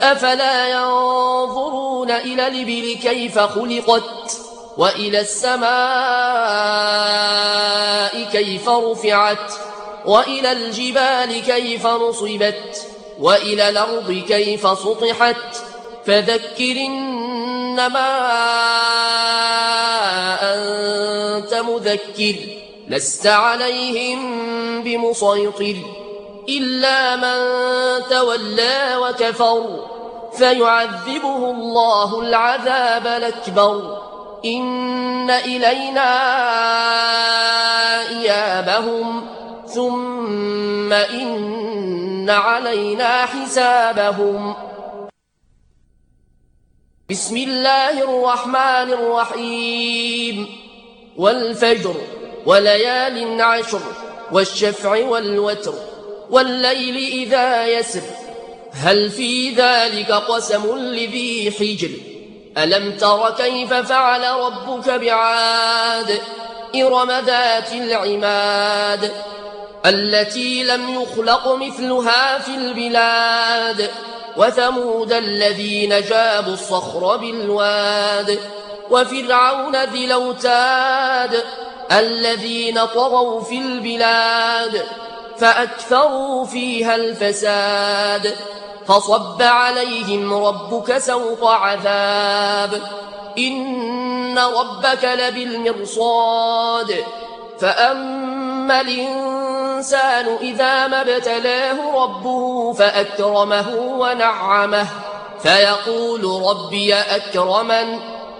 أفلا ينظرون إلى الإبل كيف خلقت وإلى السماء كيف رفعت وإلى الجبال كيف نصبت وإلى الأرض كيف سطحت فذكر إنما أنت مذكر لست عليهم بمسيطر إلا من تولى وكفر فيعذبه الله العذاب الأكبر إن إلينا إيابهم ثم إن علينا حسابهم. بسم الله الرحمن الرحيم. والفجر وليال عشر والشفع والوتر والليل إذا يسر هل في ذلك قسم لذي حجر ألم تر كيف فعل ربك بعاد إرم ذات العماد التي لم يخلق مثلها في البلاد وثمود الذين جابوا الصخر بالواد وفرعون ذي الأوتاد الذين طغوا في البلاد فأكثروا فيها الفساد فصب عليهم ربك سوط عذاب إن ربك لبالمرصاد فأما الإنسان إذا ما ابتلاه ربه فأكرمه ونعمه فيقول ربي أكرمن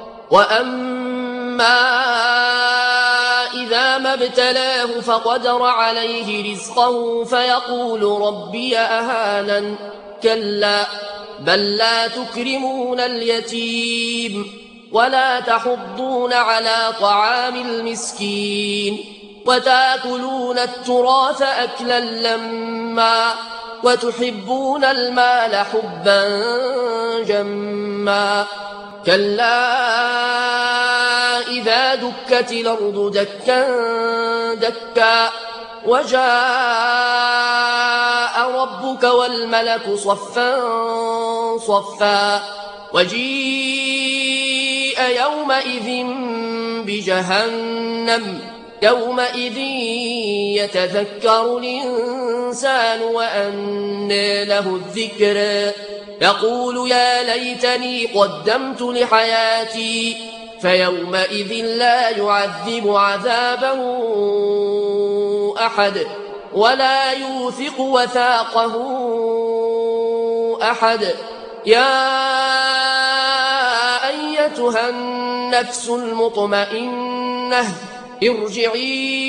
وأما إذا ما ابتلاه فقدر عليه رزقه فيقول ربي أهانن كلا بل لا تكرمون اليتيم ولا تحضون على طعام المسكين وتأكلون التراث أكلا لما وتحبون المال حبا جما كلا إذا دكت الأرض دكا دكا وجاء ربك والملك صفا صفا وجيء يومئذ بجهنم يومئذ يتذكر الإنسان وأنى له الذكر يقول يا ليتني قدمت لحياتي فيومئذ لا يعذب عذابه أحد ولا يوثق وثاقه أحد يا أيتها النفس المطمئنة ارجعي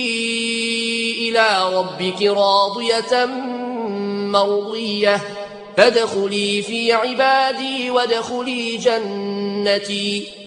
إلى ربك راضية مرضية فادخلي في عبادي وادخلي جنتي